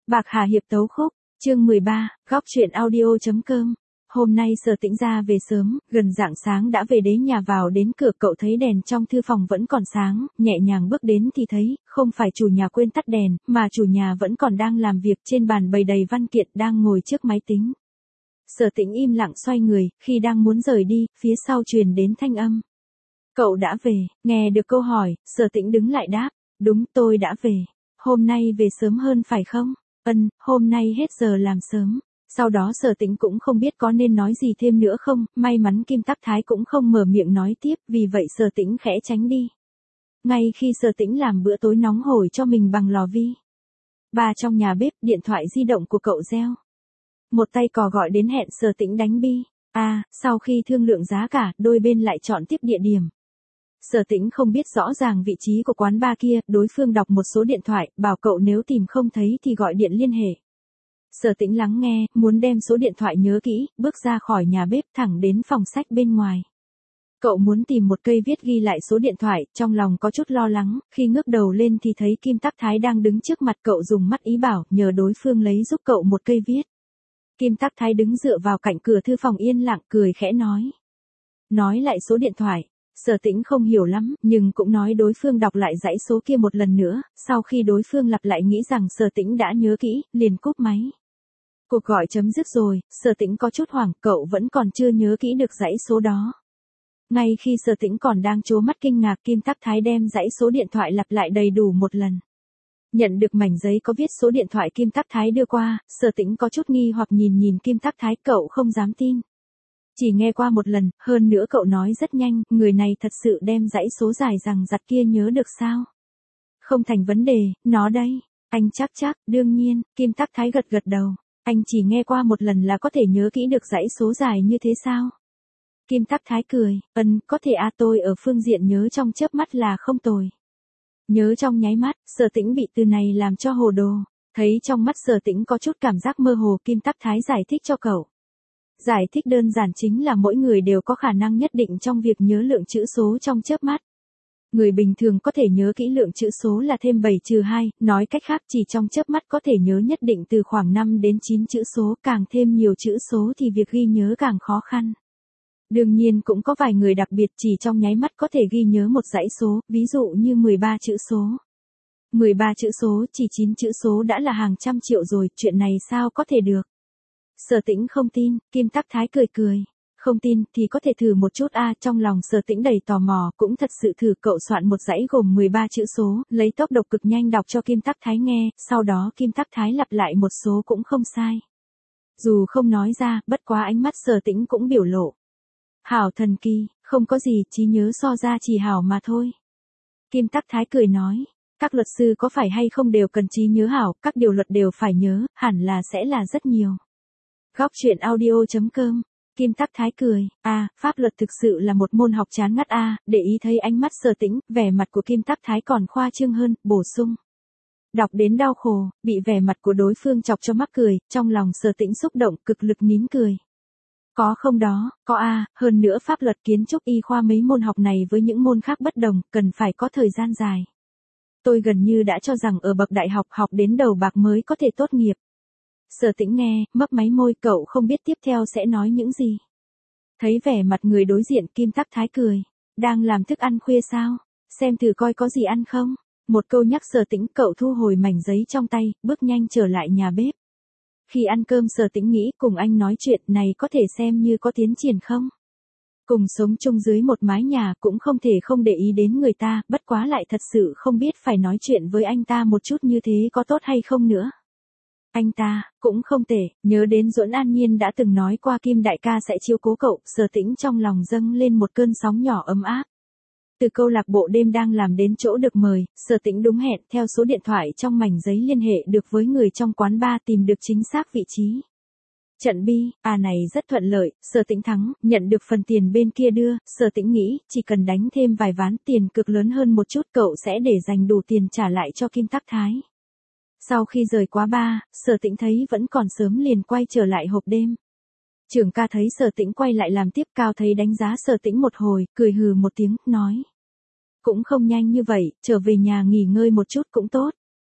Bạc Hà Hiệp tấu khúc, chương 13, góc truyện audio.com. Hôm nay Sở Tĩnh ra về sớm, gần rạng sáng đã về đến nhà. Vào đến cửa cậu thấy đèn trong thư phòng vẫn còn sáng, nhẹ nhàng bước đến thì thấy, không phải chủ nhà quên tắt đèn, mà chủ nhà vẫn còn đang làm việc, trên bàn bày đầy văn kiện, đang ngồi trước máy tính. Sở Tĩnh im lặng xoay người, khi đang muốn rời đi, phía sau truyền đến thanh âm. Cậu đã về, nghe được câu hỏi, Sở Tĩnh đứng lại đáp, đúng tôi đã về. Hôm nay về sớm hơn phải không? Hôm nay hết giờ làm sớm. Sau đó Sở Tĩnh cũng không biết có nên nói gì thêm nữa không, may mắn Kim Tắc Thái cũng không mở miệng nói tiếp, vì vậy Sở Tĩnh khẽ tránh đi. Ngay khi Sở Tĩnh làm bữa tối nóng hổi cho mình bằng lò vi ba trong nhà bếp, điện thoại di động của cậu reo. Một tay cò gọi đến hẹn Sở Tĩnh đánh bi. Sau khi thương lượng giá cả, đôi bên lại chọn tiếp địa điểm. Sở Tĩnh không biết rõ ràng vị trí của quán bar kia, đối phương đọc một số điện thoại, bảo cậu nếu tìm không thấy thì gọi điện liên hệ. Sở Tĩnh lắng nghe, muốn đem số điện thoại nhớ kỹ, bước ra khỏi nhà bếp thẳng đến phòng sách bên ngoài. Cậu muốn tìm một cây viết ghi lại số điện thoại, trong lòng có chút lo lắng, khi ngước đầu lên thì thấy Kim Tắc Thái đang đứng trước mặt cậu, dùng mắt ý bảo nhờ đối phương lấy giúp cậu một cây viết. Kim Tắc Thái đứng dựa vào cạnh cửa thư phòng yên lặng, cười khẽ nói. Nói lại số điện thoại. Sở Tĩnh không hiểu lắm, nhưng cũng nói đối phương đọc lại dãy số kia một lần nữa, sau khi đối phương lặp lại nghĩ rằng Sở Tĩnh đã nhớ kỹ, liền cúp máy. Cuộc gọi chấm dứt rồi, Sở Tĩnh có chút hoảng, cậu vẫn còn chưa nhớ kỹ được dãy số đó. Ngay khi Sở Tĩnh còn đang trố mắt kinh ngạc, Kim Tắc Thái đem dãy số điện thoại lặp lại đầy đủ một lần. Nhận được mảnh giấy có viết số điện thoại Kim Tắc Thái đưa qua, Sở Tĩnh có chút nghi hoặc nhìn Kim Tắc Thái, cậu không dám tin. Chỉ nghe qua một lần, hơn nữa cậu nói rất nhanh, người này thật sự đem dãy số dài rằng giặt kia nhớ được sao? Không thành vấn đề, nó đây. Anh chắc, đương nhiên, Kim Tắc Thái gật đầu. Anh chỉ nghe qua một lần là có thể nhớ kỹ được dãy số dài như thế sao? Kim Tắc Thái cười, có thể tôi ở phương diện nhớ trong chớp mắt là không tồi. Nhớ trong nháy mắt, Sở Tĩnh bị từ này làm cho hồ đồ. Thấy trong mắt Sở Tĩnh có chút cảm giác mơ hồ, Kim Tắc Thái giải thích cho cậu. Giải thích đơn giản chính là mỗi người đều có khả năng nhất định trong việc nhớ lượng chữ số trong chớp mắt. Người bình thường có thể nhớ kỹ lượng chữ số là thêm 7-2, nói cách khác chỉ trong chớp mắt có thể nhớ nhất định từ khoảng 5 đến 9 chữ số, càng thêm nhiều chữ số thì việc ghi nhớ càng khó khăn. Đương nhiên cũng có vài người đặc biệt chỉ trong nháy mắt có thể ghi nhớ một dãy số, ví dụ như 13 chữ số. 13 chữ số, chỉ 9 chữ số đã là hàng trăm triệu rồi, chuyện này sao có thể được? Sở Tĩnh không tin, Kim Tắc Thái cười. Không tin thì có thể thử một chút trong lòng Sở Tĩnh đầy tò mò, cũng thật sự thử, cậu soạn một dãy gồm 13 chữ số, lấy tốc độ cực nhanh đọc cho Kim Tắc Thái nghe, sau đó Kim Tắc Thái lặp lại một số cũng không sai. Dù không nói ra, bất quá ánh mắt Sở Tĩnh cũng biểu lộ. Hảo thần kỳ, không có gì, trí nhớ so ra chỉ hảo mà thôi. Kim Tắc Thái cười nói, các luật sư có phải hay không đều cần trí nhớ hảo, các điều luật đều phải nhớ, hẳn là sẽ là rất nhiều. Góc truyện audio.com. Kim Tắc Thái cười, pháp luật thực sự là một môn học chán ngắt để ý thấy ánh mắt Sở Tĩnh, vẻ mặt của Kim Tắc Thái còn khoa trương hơn, bổ sung. Đọc đến đau khổ, bị vẻ mặt của đối phương chọc cho mắc cười, trong lòng Sở Tĩnh xúc động, cực lực nín cười. Có không đó, có hơn nữa pháp luật, kiến trúc, y khoa mấy môn học này với những môn khác bất đồng, cần phải có thời gian dài. Tôi gần như đã cho rằng ở bậc đại học học đến đầu bạc mới có thể tốt nghiệp. Sở Tĩnh nghe, mấp máy môi, cậu không biết tiếp theo sẽ nói những gì. Thấy vẻ mặt người đối diện, Kim Tắc Thái cười. Đang làm thức ăn khuya sao? Xem thử coi có gì ăn không? Một câu nhắc Sở Tĩnh, cậu thu hồi mảnh giấy trong tay, bước nhanh trở lại nhà bếp. Khi ăn cơm Sở Tĩnh nghĩ cùng anh nói chuyện này có thể xem như có tiến triển không? Cùng sống chung dưới một mái nhà cũng không thể không để ý đến người ta, bất quá lại thật sự không biết phải nói chuyện với anh ta một chút như thế có tốt hay không nữa. Anh ta, cũng không tệ, nhớ đến Duẫn An Nhiên đã từng nói qua Kim đại ca sẽ chiếu cố cậu, Sở Tĩnh trong lòng dâng lên một cơn sóng nhỏ ấm áp. Từ câu lạc bộ đêm đang làm đến chỗ được mời, Sở Tĩnh đúng hẹn, theo số điện thoại trong mảnh giấy liên hệ được với người trong quán bar, tìm được chính xác vị trí. Trận bi, này rất thuận lợi, Sở Tĩnh thắng, nhận được phần tiền bên kia đưa, Sở Tĩnh nghĩ, chỉ cần đánh thêm vài ván tiền cực lớn hơn một chút cậu sẽ để dành đủ tiền trả lại cho Kim Tắc Thái. Sau khi rời quá bar, Sở Tĩnh thấy vẫn còn sớm liền quay trở lại hộp đêm. Trưởng ca thấy Sở Tĩnh quay lại làm tiếp, cao thấy đánh giá Sở Tĩnh một hồi, cười hừ một tiếng, nói. Cũng không nhanh như vậy, trở về nhà nghỉ ngơi một chút cũng tốt.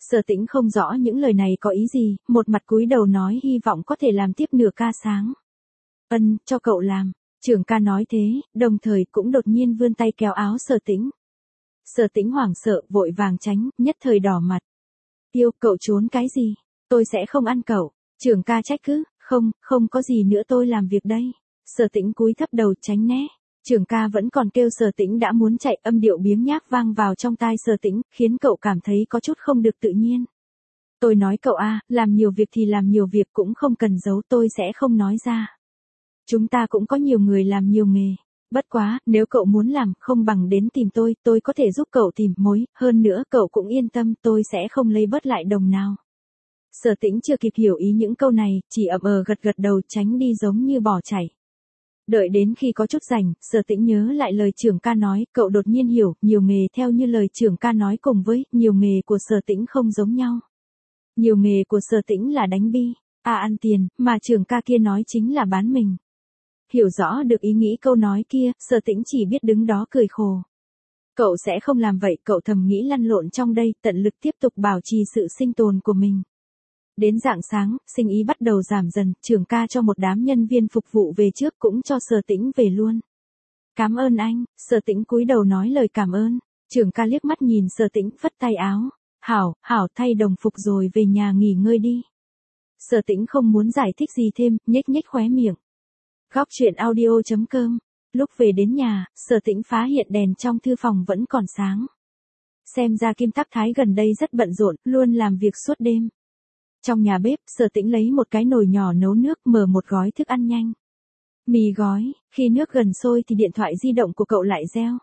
Sở Tĩnh không rõ những lời này có ý gì, một mặt cúi đầu nói hy vọng có thể làm tiếp nửa ca sáng. Cho cậu làm. Trưởng ca nói thế, đồng thời cũng đột nhiên vươn tay kéo áo Sở Tĩnh. Sở Tĩnh hoảng sợ, vội vàng tránh, nhất thời đỏ mặt. Yêu, cậu trốn cái gì? Tôi sẽ không ăn cậu. Trưởng ca trách cứ, không có gì nữa tôi làm việc đây. Sở Tĩnh cúi thấp đầu tránh né. Trưởng ca vẫn còn kêu Sở Tĩnh đã muốn chạy, âm điệu biếng nhác vang vào trong tai Sở Tĩnh, khiến cậu cảm thấy có chút không được tự nhiên. Tôi nói cậu làm nhiều việc thì làm nhiều việc cũng không cần giấu, tôi sẽ không nói ra. Chúng ta cũng có nhiều người làm nhiều nghề. Bất quá, nếu cậu muốn làm, không bằng đến tìm tôi có thể giúp cậu tìm mối, hơn nữa cậu cũng yên tâm, tôi sẽ không lấy bớt lại đồng nào. Sở Tĩnh chưa kịp hiểu ý những câu này, chỉ gật gật đầu tránh đi giống như bỏ chạy. Đợi đến khi có chút rảnh, Sở Tĩnh nhớ lại lời trưởng ca nói, cậu đột nhiên hiểu, nhiều nghề theo như lời trưởng ca nói cùng với nhiều nghề của Sở Tĩnh không giống nhau. Nhiều nghề của Sở Tĩnh là đánh bi, ăn tiền, mà trưởng ca kia nói chính là bán mình. Hiểu rõ được ý nghĩ câu nói kia, Sở Tĩnh chỉ biết đứng đó cười khổ. Cậu sẽ không làm vậy, cậu thầm nghĩ lăn lộn trong đây, tận lực tiếp tục bảo trì sự sinh tồn của mình. Đến rạng sáng, sinh ý bắt đầu giảm dần, trưởng ca cho một đám nhân viên phục vụ về trước cũng cho Sở Tĩnh về luôn. Cảm ơn anh, Sở Tĩnh cúi đầu nói lời cảm ơn. Trưởng ca liếc mắt nhìn Sở Tĩnh, phất tay áo. Hảo, thay đồng phục rồi về nhà nghỉ ngơi đi. Sở Tĩnh không muốn giải thích gì thêm, nhếch khóe miệng. Góc truyện audio.com. Lúc về đến nhà, Sở Tĩnh phát hiện đèn trong thư phòng vẫn còn sáng. Xem ra Kim Tắc Thái gần đây rất bận rộn, luôn làm việc suốt đêm. Trong nhà bếp, Sở Tĩnh lấy một cái nồi nhỏ nấu nước, mở một gói thức ăn nhanh. Mì gói, khi nước gần sôi thì điện thoại di động của cậu lại reo.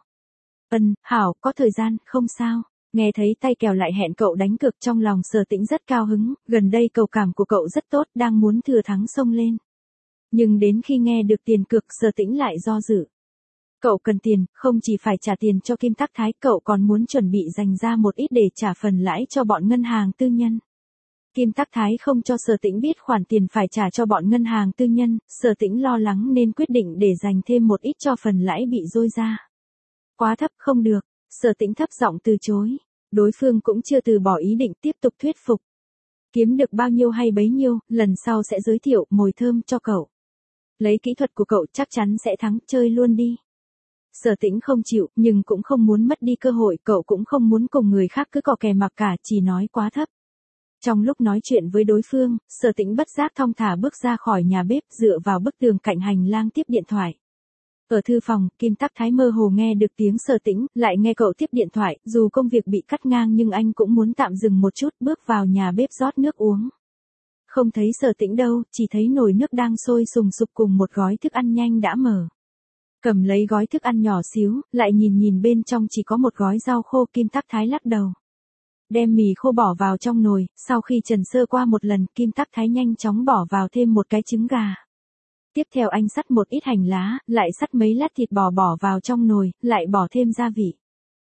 Hảo, có thời gian, không sao. Nghe thấy tay kèo lại hẹn cậu đánh cược, trong lòng Sở Tĩnh rất cao hứng, gần đây cầu cảm của cậu rất tốt, đang muốn thừa thắng xông lên. Nhưng đến khi nghe được tiền cược, Sở Tĩnh lại do dự. Cậu cần tiền, không chỉ phải trả tiền cho Kim Tắc Thái, cậu còn muốn chuẩn bị dành ra một ít để trả phần lãi cho bọn ngân hàng tư nhân. Kim Tắc Thái không cho Sở Tĩnh biết khoản tiền phải trả cho bọn ngân hàng tư nhân, Sở Tĩnh lo lắng nên quyết định để dành thêm một ít cho phần lãi bị dôi ra. Quá thấp không được, Sở Tĩnh thấp giọng từ chối. Đối phương cũng chưa từ bỏ ý định, tiếp tục thuyết phục. Kiếm được bao nhiêu hay bấy nhiêu, lần sau sẽ giới thiệu mồi thơm cho cậu. Lấy kỹ thuật của cậu chắc chắn sẽ thắng, chơi luôn đi. Sở Tĩnh không chịu, nhưng cũng không muốn mất đi cơ hội, cậu cũng không muốn cùng người khác cứ cò kè mặc cả, chỉ nói quá thấp. Trong lúc nói chuyện với đối phương, Sở Tĩnh bất giác thong thả bước ra khỏi nhà bếp, dựa vào bức tường cạnh hành lang tiếp điện thoại. Ở thư phòng, Kim Tắc Thái mơ hồ nghe được tiếng Sở Tĩnh, lại nghe cậu tiếp điện thoại, dù công việc bị cắt ngang nhưng anh cũng muốn tạm dừng một chút, bước vào nhà bếp rót nước uống. Không thấy Sở Tĩnh đâu, chỉ thấy nồi nước đang sôi sùng sục cùng một gói thức ăn nhanh đã mở. Cầm lấy gói thức ăn nhỏ xíu, lại nhìn bên trong chỉ có một gói rau khô, Kim Tắc Thái lắc đầu. Đem mì khô bỏ vào trong nồi, sau khi trần sơ qua một lần, Kim Tắc Thái nhanh chóng bỏ vào thêm một cái trứng gà. Tiếp theo anh xắt một ít hành lá, lại xắt mấy lát thịt bò bỏ vào trong nồi, lại bỏ thêm gia vị.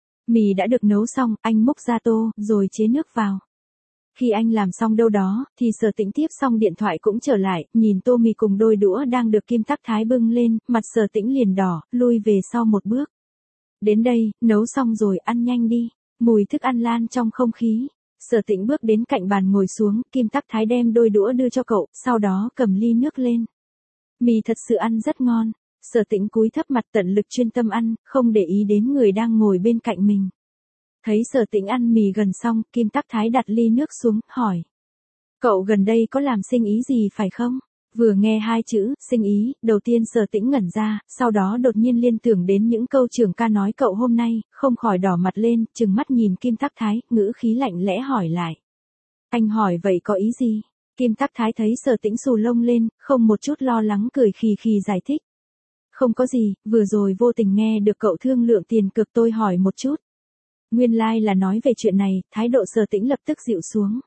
Mì đã được nấu xong, anh múc ra tô, rồi chế nước vào. Khi anh làm xong đâu đó, thì Sở Tĩnh tiếp xong điện thoại cũng trở lại, nhìn tô mì cùng đôi đũa đang được Kim Tắc Thái bưng lên, mặt Sở Tĩnh liền đỏ, lui về sau một bước. Đến đây, nấu xong rồi, ăn nhanh đi. Mùi thức ăn lan trong không khí. Sở Tĩnh bước đến cạnh bàn ngồi xuống, Kim Tắc Thái đem đôi đũa đưa cho cậu, sau đó cầm ly nước lên. Mì thật sự ăn rất ngon. Sở Tĩnh cúi thấp mặt tận lực chuyên tâm ăn, không để ý đến người đang ngồi bên cạnh mình. Thấy Sở Tĩnh ăn mì gần xong, Kim Tắc Thái đặt ly nước xuống, hỏi. Cậu gần đây có làm sinh ý gì phải không? Vừa nghe hai chữ, sinh ý, đầu tiên Sở Tĩnh ngẩn ra, sau đó đột nhiên liên tưởng đến những câu trưởng ca nói cậu hôm nay, không khỏi đỏ mặt lên, trừng mắt nhìn Kim Tắc Thái, ngữ khí lạnh lẽ hỏi lại. Anh hỏi vậy có ý gì? Kim Tắc Thái thấy Sở Tĩnh xù lông lên, không một chút lo lắng, cười khì khì giải thích. Không có gì, vừa rồi vô tình nghe được cậu thương lượng tiền cược, tôi hỏi một chút. Nguyên lai là nói về chuyện này, thái độ Sở Tĩnh lập tức dịu xuống.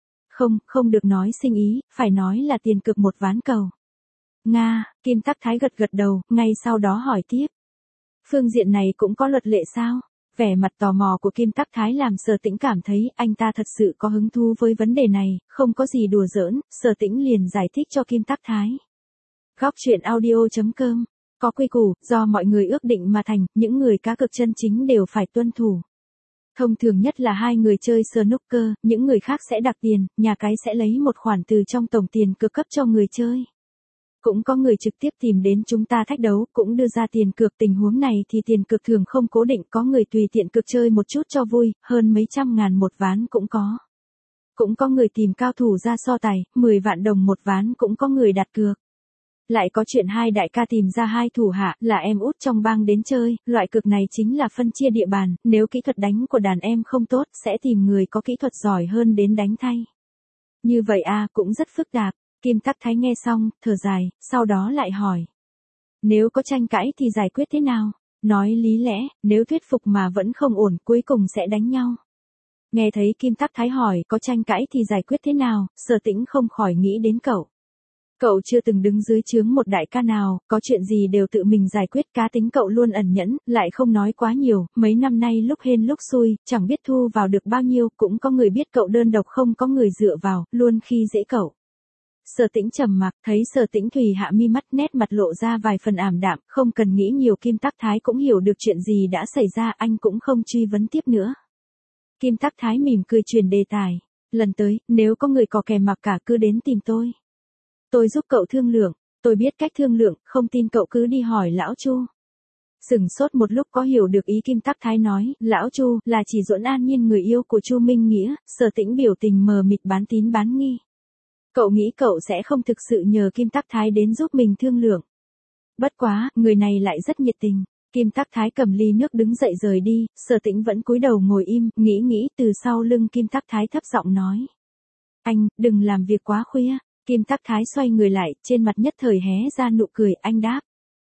Không được nói sinh ý, phải nói là tiền cược một ván cầu. Nga, Kim Tắc Thái gật gật đầu, ngay sau đó hỏi tiếp. Phương diện này cũng có luật lệ sao? Vẻ mặt tò mò của Kim Tắc Thái làm Sở Tĩnh cảm thấy anh ta thật sự có hứng thú với vấn đề này, không có gì đùa giỡn, Sở Tĩnh liền giải thích cho Kim Tắc Thái. Góc truyện audio.com, có quy củ, do mọi người ước định mà thành, những người cá cược chân chính đều phải tuân thủ. Thông thường nhất là hai người chơi snooker, những người khác sẽ đặt tiền, nhà cái sẽ lấy một khoản từ trong tổng tiền cược cấp cho người chơi. Cũng có người trực tiếp tìm đến chúng ta thách đấu, cũng đưa ra tiền cược. Tình huống này thì tiền cược thường không cố định, có người tùy tiện cược chơi một chút cho vui, hơn mấy trăm ngàn một ván cũng có. Cũng có người tìm cao thủ ra so tài, 10 vạn đồng một ván cũng có người đặt cược. Lại có chuyện hai đại ca tìm ra hai thủ hạ là em út trong bang đến chơi, loại cược này chính là phân chia địa bàn, nếu kỹ thuật đánh của đàn em không tốt sẽ tìm người có kỹ thuật giỏi hơn đến đánh thay. Như vậy cũng rất phức tạp. Kim Tắc Thái nghe xong, thở dài, sau đó lại hỏi. Nếu có tranh cãi thì giải quyết thế nào? Nói lý lẽ, nếu thuyết phục mà vẫn không ổn cuối cùng sẽ đánh nhau. Nghe thấy Kim Tắc Thái hỏi có tranh cãi thì giải quyết thế nào, Sở Tĩnh không khỏi nghĩ đến cậu. Cậu chưa từng đứng dưới trướng một đại ca nào, có chuyện gì đều tự mình giải quyết, cá tính cậu luôn ẩn nhẫn, lại không nói quá nhiều, mấy năm nay lúc hên lúc xui, chẳng biết thu vào được bao nhiêu, cũng có người biết cậu đơn độc không có người dựa vào, luôn khi dễ cậu. Sở Tĩnh trầm mặc, thấy Sở Tĩnh Thùy hạ mi mắt, nét mặt lộ ra vài phần ảm đạm, không cần nghĩ nhiều. Kim Tắc Thái cũng hiểu được chuyện gì đã xảy ra, anh cũng không truy vấn tiếp nữa. Kim Tắc Thái mỉm cười chuyển đề tài, lần tới, nếu có người có kè mặc cả cứ đến tìm tôi. Tôi giúp cậu thương lượng, tôi biết cách thương lượng, không tin cậu cứ đi hỏi lão Chu. Sửng sốt một lúc có hiểu được ý Kim Tắc Thái nói, lão Chu là chỉ Duẫn An Nhiên người yêu của Chu Minh Nghĩa. Sở Tĩnh biểu tình mờ mịt bán tín bán nghi. Cậu nghĩ cậu sẽ không thực sự nhờ Kim Tắc Thái đến giúp mình thương lượng. Bất quá, người này lại rất nhiệt tình. Kim Tắc Thái cầm ly nước đứng dậy rời đi, Sở Tĩnh vẫn cúi đầu ngồi im, nghĩ từ sau lưng Kim Tắc Thái thấp giọng nói. Anh, đừng làm việc quá khuya. Kim Tắc Thái xoay người lại, trên mặt nhất thời hé ra nụ cười, anh đáp.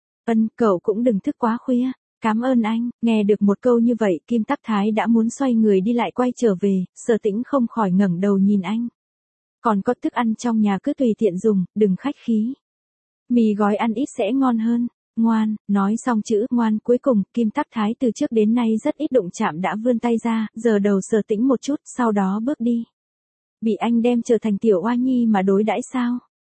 Cậu cũng đừng thức quá khuya. Cảm ơn anh. Nghe được một câu như vậy, Kim Tắc Thái đã muốn xoay người đi lại quay trở về, Sở Tĩnh không khỏi ngẩng đầu nhìn anh. Còn có thức ăn trong nhà cứ tùy tiện dùng, đừng khách khí. Mì gói ăn ít sẽ ngon hơn. Ngoan, nói xong chữ ngoan cuối cùng, Kim Tắc Thái từ trước đến nay rất ít đụng chạm đã vươn tay ra, giở đầu Sở Tĩnh một chút, sau đó bước đi. Bị anh đem trở thành tiểu oa nhi mà đối đãi sao?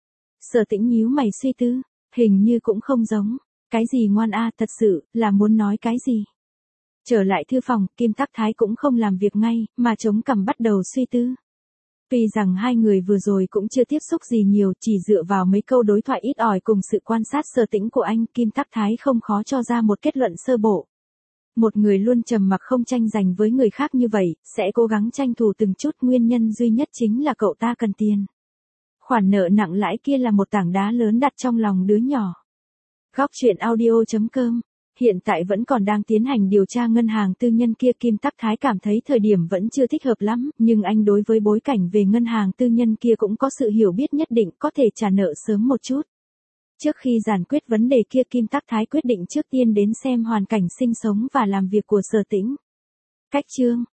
Sở Tĩnh nhíu mày suy tư, hình như cũng không giống. Cái gì ngoan thật sự, là muốn nói cái gì? Trở lại thư phòng, Kim Tắc Thái cũng không làm việc ngay, mà chống cằm bắt đầu suy tư. Tuy rằng hai người vừa rồi cũng chưa tiếp xúc gì nhiều, chỉ dựa vào mấy câu đối thoại ít ỏi cùng sự quan sát Sở Tĩnh của anh, Kim Tắc Thái không khó cho ra một kết luận sơ bộ. Một người luôn trầm mặc không tranh giành với người khác như vậy, sẽ cố gắng tranh thủ từng chút, nguyên nhân duy nhất chính là cậu ta cần tiền. Khoản nợ nặng lãi kia là một tảng đá lớn đặt trong lòng đứa nhỏ. Góc truyện audio.com. Hiện tại vẫn còn đang tiến hành điều tra ngân hàng tư nhân kia. Kim Tắc Thái cảm thấy thời điểm vẫn chưa thích hợp lắm, nhưng anh đối với bối cảnh về ngân hàng tư nhân kia cũng có sự hiểu biết nhất định, có thể trả nợ sớm một chút. Trước khi giải quyết vấn đề kia, Kim Tắc Thái quyết định trước tiên đến xem hoàn cảnh sinh sống và làm việc của Sở Tĩnh. Cách chương